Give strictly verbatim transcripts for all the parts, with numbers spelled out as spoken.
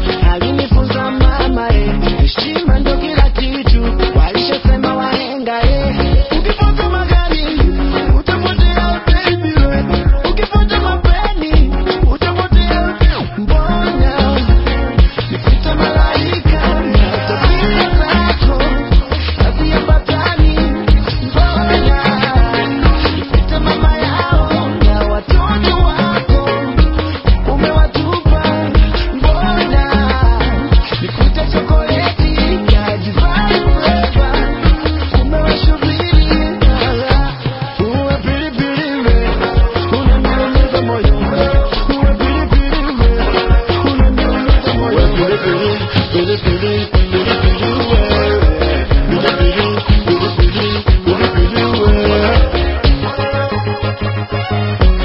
alinifunza mama eh, heshima ndo kila kitu, walishasema wahenga eh, ukifuata magari utapotea baby we, ukifuata mapeni utapotea. Mbona nikuita malaika na tabia zako haziambatani? Mbona nikuita mama yao na watoto wako umewatupa? Mbona nikuita chokoleti kajivai flavor umewashubiri? Uwe pilipili we, unaniumiza moyo. Uwe pilipili we, unaniumiza moyo. Uwe pilipili, pilipili, pilipili we. Pilipili, pilipili, pilipili we.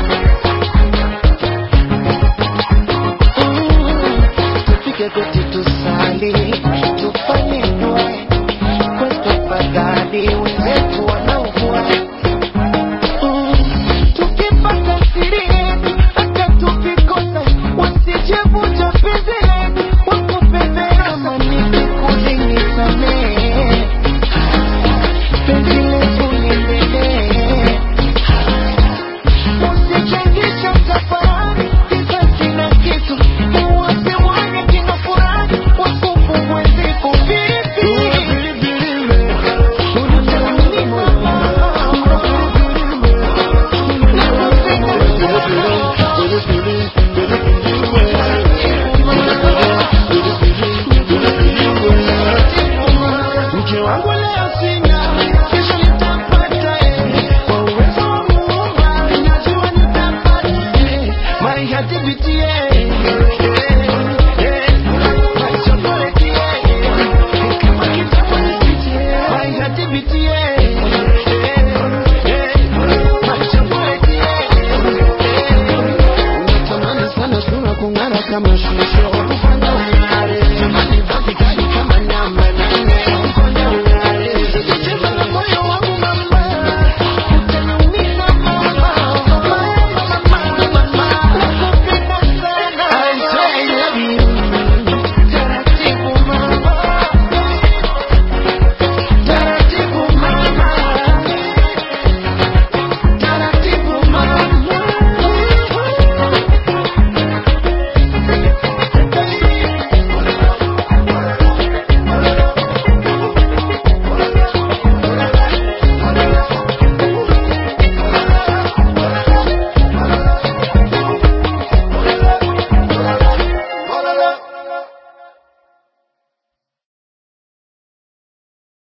Mm, tupike kwetu